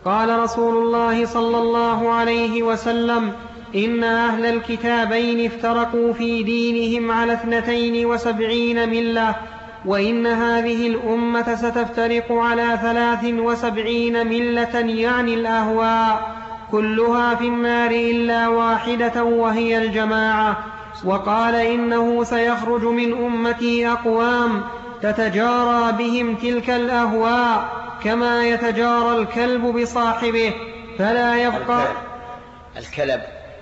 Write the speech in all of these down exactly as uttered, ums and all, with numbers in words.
قال رسول الله صلى الله عليه وسلم: إن أهل الكتابين افترقوا في دينهم على اثنتين وسبعين ملة، وإن هذه الأمة ستفترق على ثلاث وسبعين ملة يعني الأهواء، كلها في النار إلا واحدة وهي الجماعة. وقال: إنه سيخرج من أمتي أقوام تتجارى بهم تلك الأهواء كما يتجارى الكلب بصاحبه فلا يبقى الكلب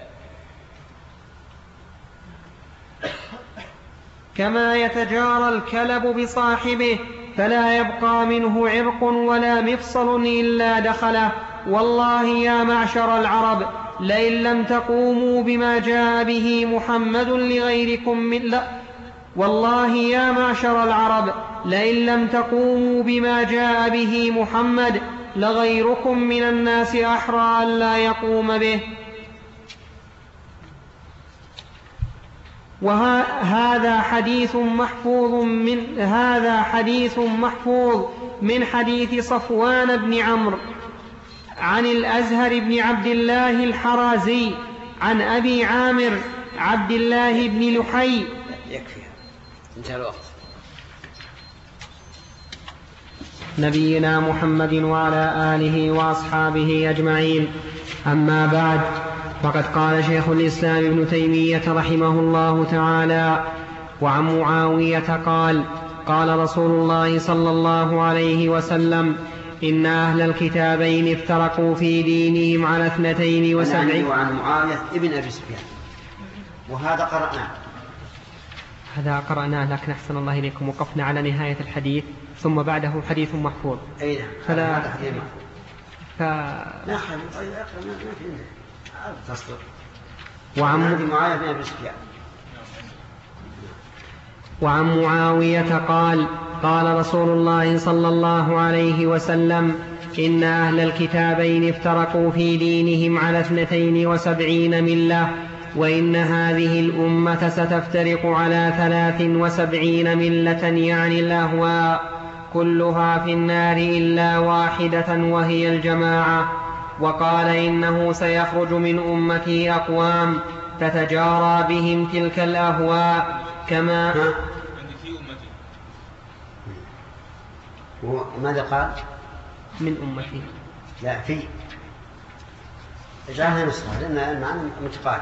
كما يتجارى الكلب بصاحبه فلا يبقى منه عرق ولا مفصل إلا دخله. والله يا معشر العرب، لئن لم تقوموا بما جاء به محمد لغيركم من لا والله يا معشر العرب لئن لم تقوموا بما جاء به محمد لغيركم من الناس أحرى أن لا يقوم به. وهذا حديث محفوظ من هذا حديث محفوظ من حديث صفوان بن عمرو عن الأزهر بن عبد الله الحرازي عن أبي عامر عبد الله بن لحي. يكفي، انتهى الوقت. نبينا محمد وعلى آله وأصحابه أجمعين. أما بعد، فقد قال شيخ الإسلام ابن تيمية رحمه الله تعالى: وعن معاوية قال: قال رسول الله صلى الله عليه وسلم: إن أهل الكتابين افترقوا في دينهم على اثنتين وسبعين. وعن معاوية ابن أبي سفيان، وهذا قرأناه هذا قرأناه لكن أحسن الله إليكم وقفنا على نهاية الحديث ثم بعده حديث محفوظ. أي نعم، فلا هذا حديث محفوظ. ف... لا خير، ما في تصدق. وعن معاوية بن أبي سفيان. وعن معاوية قال: قال رسول الله صلى الله عليه وسلم: إن أهل الكتابين افترقوا في دينهم على اثنتين وسبعين ملة، وإن هذه الأمة ستفترق على ثلاث وسبعين ملة يعني الأهواء، كلها في النار إلا واحدة وهي الجماعة. وقال: إنه سيخرج من أمتي أقوام تتجارى بهم تلك الأهواء كما ماذا قال؟ من أمتي. لا، في جعلها نسخة لأن المعنى متقارب.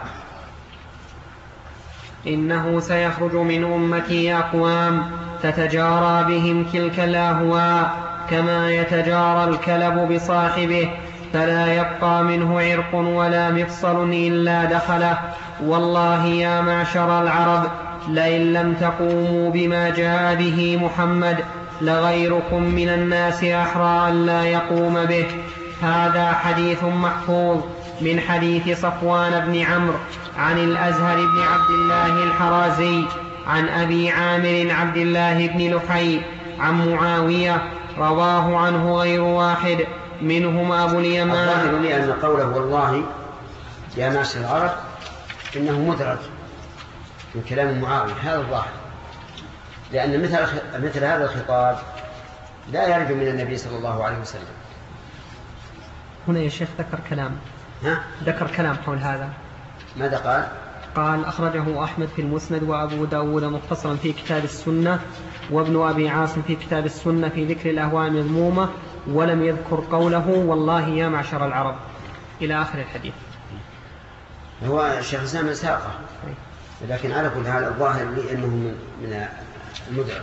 إنه سيخرج من أمتي أقوام تتجارى بهم تلك الأهواء كما يتجارى الكلب بصاحبه فلا يبقى منه عرق ولا مفصل إلا دخله. والله يا معشر العرب، لئن لم تقوموا بما جاء به محمد لغيركم من الناس أحرى أن لا يقوم به. هذا حديث محفوظ من حديث صفوان بن عمرو عن الأزهر بن عبد الله الحرازي عن أبي عامر عبد الله بن لحي عن معاوية، رواه عنه غير واحد منهم أبو اليمان. الظاهر لي أن قوله والله يا معشر العرب إنه مدرج من كلام معاوية، هذا الظاهر، لأن مثل مثل هذا الخطاب لا يرد من النبي صلى الله عليه وسلم. هنا يا شيخ ذكر كلام ها؟ ذكر كلام حول هذا. ماذا قال؟ قال: أخرجه أحمد في المسند وأبو داود مختصرا في كتاب السنة وابن أبي عاصم في كتاب السنة في ذكر الأهواء المذمومة، ولم يذكر قوله والله يا معشر العرب إلى آخر الحديث. هو الشيخ الإسلام ساقه، لكن على كل حال الظاهر لي أنه من المدرج.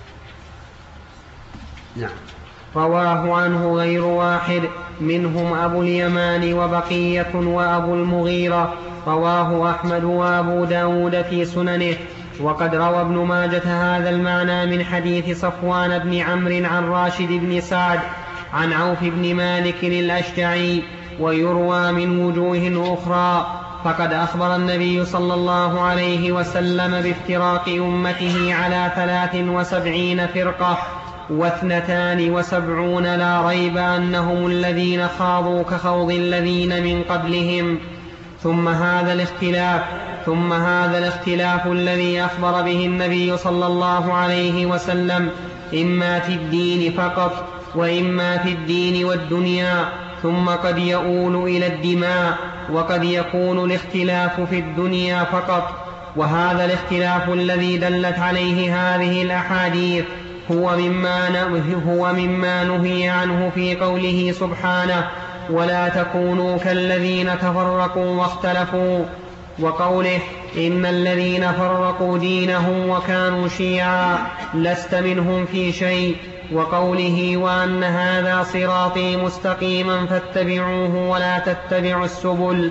نعم. رواه عنه غير واحد منهم أبو اليمان وبقية وأبو المغيرة. رواه أحمد وأبو داود في سننه. وقد روى ابن ماجة هذا المعنى من حديث صفوان بن عمرو عن راشد بن سعد عن عوف بن مالك الأشجعي، ويروى من وجوه أخرى. فقد أخبر النبي صلى الله عليه وسلم بافتراق أمته على ثلاث وسبعين فرقة واثنتان وسبعون لا ريب أنهم الذين خاضوا كخوض الذين من قبلهم. ثم هذا الاختلاف ثم هذا الاختلاف الذي أخبر به النبي صلى الله عليه وسلم إما في الدين فقط وإما في الدين والدنيا، ثم قد يؤول إلى الدماء، وقد يكون الاختلاف في الدنيا فقط. وهذا الاختلاف الذي دلت عليه هذه الأحاديث هو مما هو مما نهي عنه في قوله سبحانه: ولا تكونوا كالذين تفرقوا واختلفوا، وقوله: إن الذين فرقوا دينهم وكانوا شيعا لست منهم في شيء، وقوله: وأن هذا صراطي مستقيما فاتبعوه ولا تتبعوا السبل.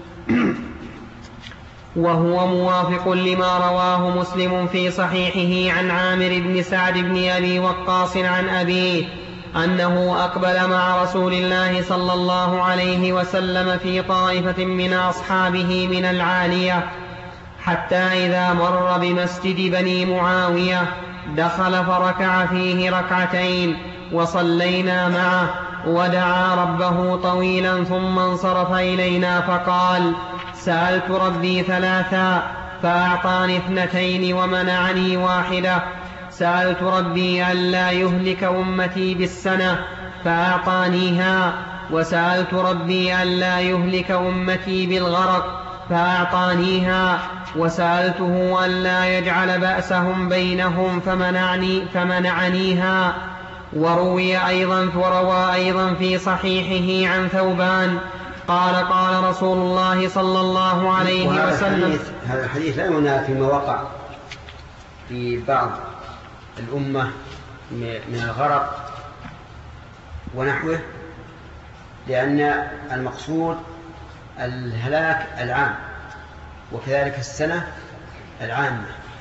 وهو موافق لما رواه مسلم في صحيحه عن عامر بن سعد بن أبي وقاص عن أبيه أنه أقبل مع رسول الله صلى الله عليه وسلم في طائفة من أصحابه من العالية، حتى إذا مر بمسجد بني معاوية دخل فركع فيه ركعتين وصلينا معه، ودعا ربه طويلا ثم انصرف إلينا فقال: سألت ربي ثلاثا فأعطاني اثنتين ومنعني واحدة. سألت ربي ألا يهلك أمتي بالسنة فأعطانيها، وسألت ربي ألا يهلك أمتي بالغرق فأعطانيها، وسألته ألا يجعل بأسهم بينهم فمنعني فمنعنيها. وروي أيضا وروى أيضا في صحيحه عن ثوبان قال: قال رسول الله صلى الله عليه وسلم. هذا الحديث لا ينافي ما وقع في بعض الأمة من الغرق ونحوه، لأن المقصود الهلاك العام، وكذلك السنة العامة.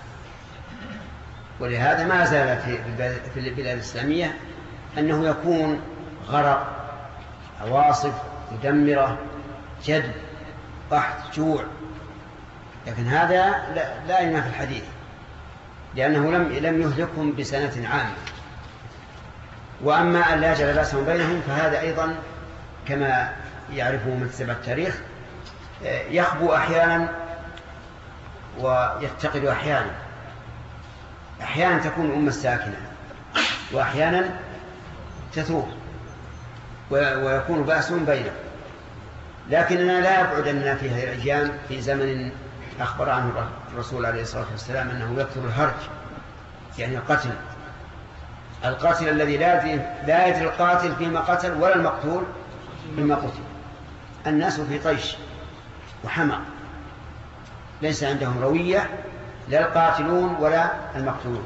ولهذا ما زال في البلاد الإسلامية أنه يكون غرق، عواصف مدمرة، جد، قحط، جوع، لكن هذا لا ينافي الحديث، لأنه لم لم يهلكهم بسنة عامة. وأما أن لا يجعل بأسهم بينهم فهذا أيضا كما يعرفه من تتبع التاريخ يخبو أحيانا ويتقل أحيانا. أحيانا تكون الأمة الساكنة، وأحيانا تثور ويكون بأسهم بينهم. لكننا لا يبعد أننا في هذه الأيام في زمن أخبر عنه الرسول عليه الصلاة والسلام أنه يكثر الهرج، يعني القتل القاتل الذي لا يدري القاتل فيما قتل ولا المقتول فيما قتل. الناس في طيش وحمى، ليس عندهم روية، لا القاتلون ولا المقتولون.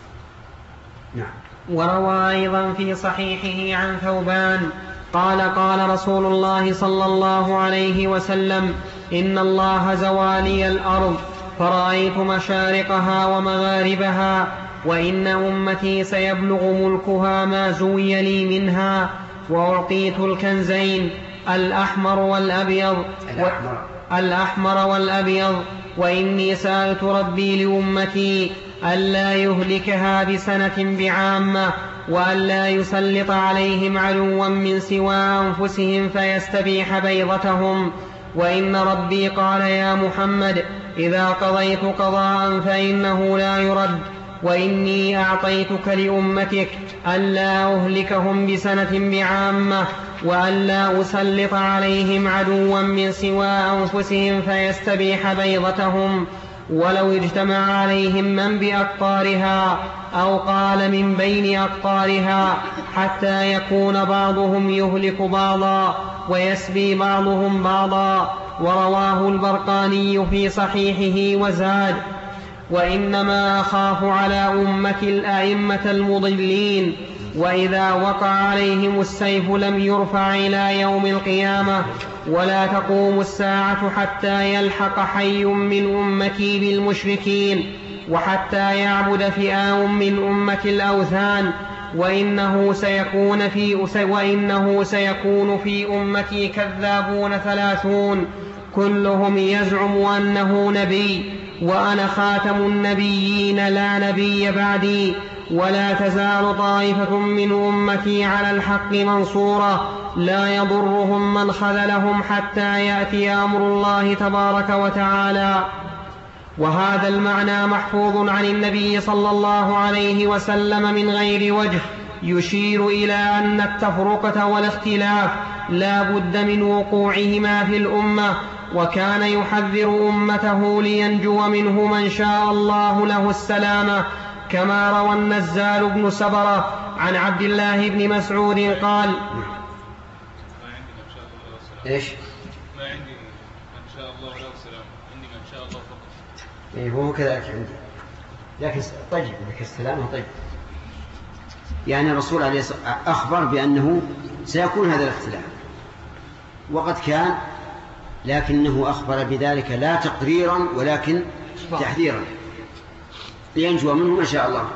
نعم. وروى أيضا في صحيحه عن ثوبان قال: قال رسول الله صلى الله عليه وسلم: إن الله زوالي الأرض فرأيت مشارقها ومغاربها، وإن أمتي سيبلغ ملكها ما زوي لي منها، وأعطيت الكنزين الأحمر والأبيض الأحمر, الأحمر والأبيض، وإني سألت ربي لأمتي ألا يهلكها بسنة بعامة، وألا يسلط عليهم عدوا من سوى أنفسهم فيستبيح بيضتهم. وإن ربي قال: يا محمد إذا قضيت قضاء فإنه لا يرد، وإني أعطيتك لأمتك ألا أهلكهم بسنة بعامة، وألا أسلط عليهم عدوا من سوى أنفسهم فيستبيح بيضتهم، ولو اجتمع عليهم من بأقطارها أو قال من بين أقطارها، حتى يكون بعضهم يهلك بعضا ويسبي بعضهم بعضا. ورواه البرقاني في صحيحه وزاد: وإنما أخاف على أمة الأئمة المضلين، وإذا وقع عليهم السيف لم يرفع إلى يوم القيامة، ولا تقوم الساعة حتى يلحق حي من أمتي بالمشركين، وحتى يعبد فئام من أمة الأوثان، وإنه سيكون في وإنه سيكون في أمتي كذابون ثلاثون كلهم يزعم أنه نبي، وأنا خاتم النبيين لا نبي بعدي، ولا تزال طائفة من أمتي على الحق منصورة لا يضرهم من خذلهم حتى يأتي أمر الله تبارك وتعالى. وهذا المعنى محفوظ عن النبي صلى الله عليه وسلم من غير وجه يشير إلى أن التفرقة والاختلاف لا بد من وقوعهما في الأمة، وكان يحذر أمته لينجو منه من شاء الله له السلامة، كما روى النزال بن سبرة عن عبد الله بن مسعود قال: إيش؟ ما عندي من شاء الله له السلامة، عندي من شاء الله فقط. إيه هو كذلك عندي، لكن طيب لك السلامة طيب. يعني الرسول عليه الصلاة والسلام أخبر بأنه سيكون هذا الاختلاف، وقد كان، لكنه أخبر بذلك لا تقريرا ولكن تحذيرا لينجو منه ما شاء الله.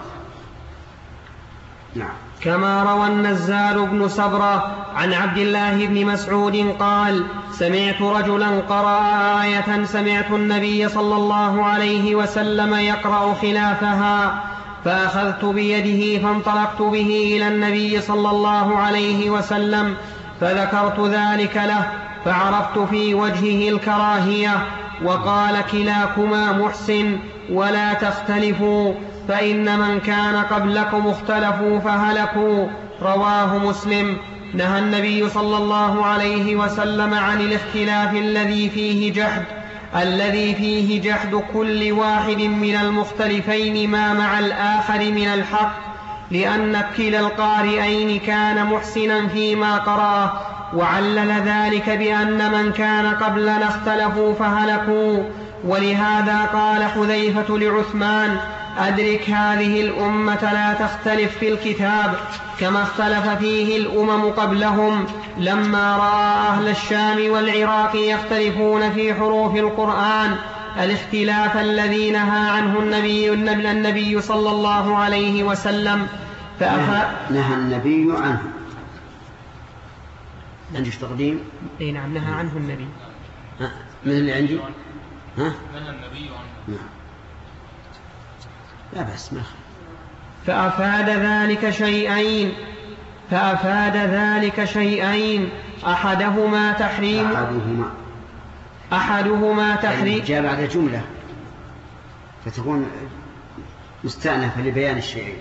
نعم. كما روى النزال بن سبرة عن عبد الله بن مسعود قال: سمعت رجلا قرأ آية سمعت النبي صلى الله عليه وسلم يقرأ خلافها، فأخذت بيده فانطلقت به إلى النبي صلى الله عليه وسلم فذكرت ذلك له، فعرفت في وجهه الكراهية، وقال: كلاكما محسن ولا تختلفوا، فإن من كان قبلكم اختلفوا فهلكوا. رواه مسلم. نهى النبي صلى الله عليه وسلم عن الاختلاف الذي فيه جحد الذي فيه جحد كل واحد من المختلفين ما مع الآخر من الحق، لأن كلا القارئين كان محسنا فيما قرأه، وعلل ذلك بأن من كان قبلنا اختلفوا فهلكوا. ولهذا قال حذيفة لعثمان: أدرك هذه الأمة لا تختلف في الكتاب كما اختلف فيه الأمم قبلهم، لما رأى أهل الشام والعراق يختلفون في حروف القرآن الاختلاف الذي نهى عنه النبي, النبي صلى الله عليه وسلم. نهى, نهى النبي عنه. عندك تقديم؟ اي نعم، نهى عنه النبي. ها من اللي عندي؟ ها؟ نهى النبي عنه. نعم. لا بس ما فأفاد ذلك شيئين فأفاد ذلك شيئين أحدهما تحريم أحدهما أحدهما تحريم جاء بعد جملة فتكون مستأنفة لبيان الشيئين.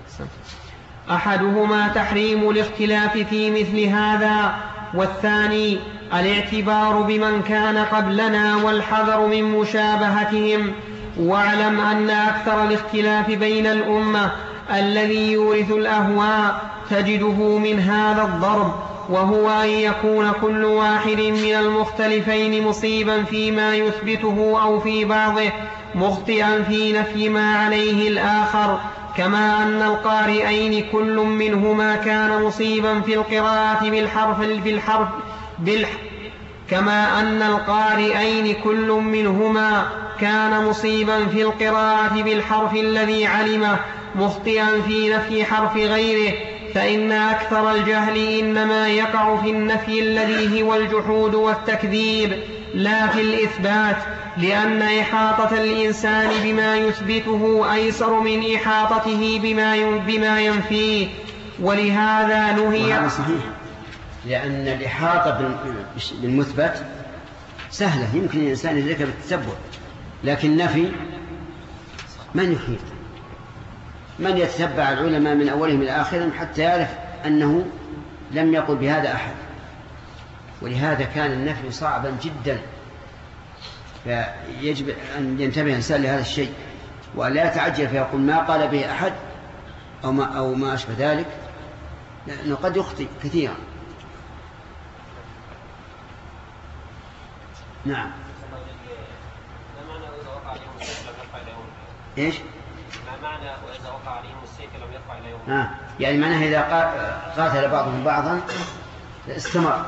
أحدهما تحريم الاختلاف في مثل هذا، والثاني الاعتبار بمن كان قبلنا والحذر من مشابهتهم. واعلم أن أكثر الاختلاف بين الأمة الذي يورث الأهواء تجده من هذا الضرب، وهو أن يكون كل واحد من المختلفين مصيبا فيما يثبته أو في بعضه، مخطئا في نفي ما عليه الآخر، كما أن القارئين كل منهما كان مصيبا في القراءة بالحرف بالحرف بالح كما أن القارئين كل منهما كان مصيبا في القراءة بالحرف الذي علمه، مخطئا في نفي حرف غيره، فإن أكثر الجهل إنما يقع في النفي الذي هو الجحود والتكذيب لا في الإثبات، لأن إحاطة الإنسان بما يثبته أيسر من إحاطته بما ينفيه. ولهذا نهي. وهذا صحيح، لأن الإحاطة بالمثبت سهلة، يمكن الإنسان يدركها بالتتبع، لكن النفي من يحيط؟ من يتتبع العلماء من أولهم إلى آخرهم حتى يعرف أنه لم يقل بهذا أحد. ولهذا كان النفي صعبا جدا، فيجب أن ينتبه الإنسان لهذا الشيء ولا يتعجل فيقول ما قال به أحد أو ما, أو ما أشبه ذلك، لأنه قد يخطئ كثيرا. نعم. ما معنى وإذا وقع عليهم السيف لم يرفع إليهم؟ إيش؟ ما معنى وإذا وقع عليهم السيف لم يرفع إليهم؟ آه. يعني معناه إذا قاتل بعضهم بعضا استمر.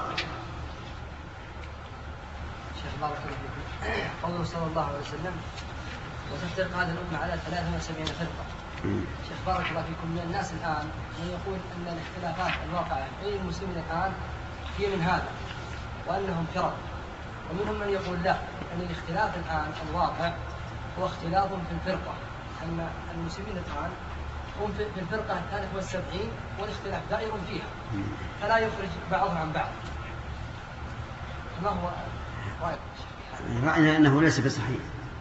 شيخ بارك الله فيكم، قوله صلى الله عليه وسلم: وتفترق هذه الأمة على ثلاث وسبعين فرقة. شيخ بارك الله فيكم، من الناس الآن من يقول أن الاختلافات الواقعة بين المسلمين الآن هي من هذا وأنهم فرق، ومنهم من يقول لا، أن الاختلاف الآن الواقع هو اختلاف في الفرقة، أن المسلمين الآن هم في الفرقة الثالثة والسبعين والاختلاف دائر فيها فلا يخرج بعضهم عن بعض. ما هو رأيك؟ رأينا أنه ليس بصحيح.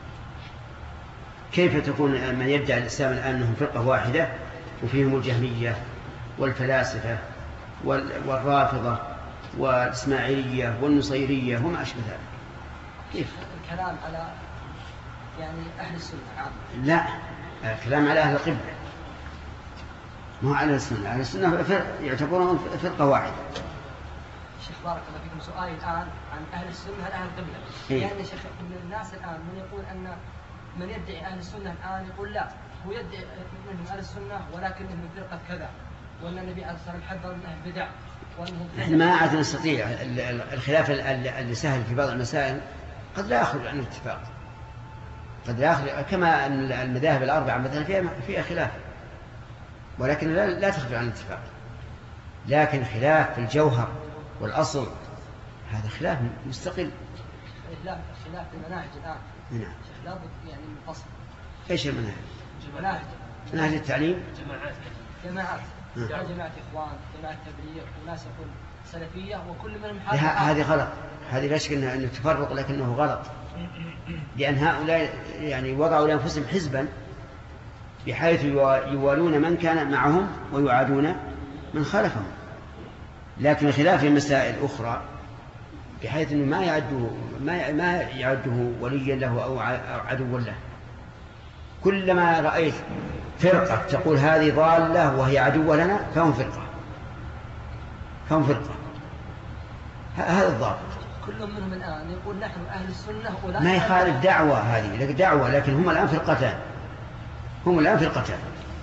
كيف تكون من يدعي الإسلام الآن أنهم فرقة واحدة وفيهم الجهمية والفلاسفة والرافضة والإسماعيلية والنصيرية وما أشبه ذلك. كيف؟ الكلام على يعني أهل السنة عامة. لا، الكلام على أهل القبلة، مو على السنة. أهل السنة يعتبرون فرقة واحدة. شيخ بارك الله فيكم، سؤالي الآن عن أهل السنة هل أهل القبلة؟ إيه؟ يعني شيخ من الناس الآن من يقول أن من يدعي أهل السنة الآن يقول لا، هو يدعي منهم أهل السنة ولكنهم من فرقة كذا، وأن النبي عليه الصلاة والسلام حذر من أهل البدع. نحن ما عاد نستطيع الخلاف اللي سهل في بعض المسائل قد لا يخرج عن الاتفاق، قد لا يخرج، كما أن المذاهب الأربعة مثلا فيها فيها خلاف، ولكن لا, لا تخرج عن الاتفاق. لكن خلاف في الجوهر والأصل هذا خلاف مستقل. خلاف خلاف في المناهج الآن. نعم. لابد يعني من فصل. ايش المناهج؟ مناهج مناهج التعليم. جماعات جماعات يعني جماعة إخوان، جماعة تبليغ، وناس يكون سلفية، وكل منهم هذه غلط. هذه لا شك أنه تفرق، لكنه غلط، لأن هؤلاء يعني وضعوا لأنفسهم حزبا بحيث يوالون من كان معهم ويعادون من خالفهم. لكن الخلاف في مسائل أخرى بحيث أنه ما يعده ما ما يعده وليا له أو عدوا له. كلما رأيت فرقة تقول هذه ضالة وهي عدوة لنا فهم فرقة، فهم فرقة. هذا الضابط. كل منهم الآن يقول نحن أهل السنة، ما يخالف دعوة، هذه دعوة، لكن هم الآن فرقتان، هم الآن فرقتان.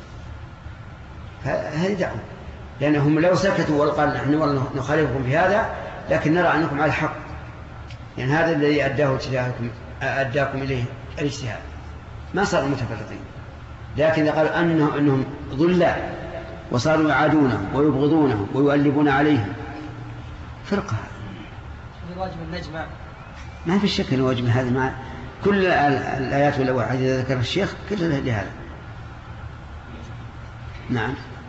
هذه دعوة، لأنهم لو سكتوا وقالوا نحن نخالفكم في هذا لكن نرى أنكم على الحق، يعني هذا الذي أداه اجتهادكم أداكم إليه الاجتهاد، ما صاروا متفرقين. لكن إذا قالوا أنه أنهم ضلاع وصاروا يعادونهم ويبغضونهم ويؤلبون عليهم فرقة. واجب النجمع ما في شك أنه واجب هذا، مع كل الآيات والأحاديث ذكر الشيخ كلها لهذا. نعم.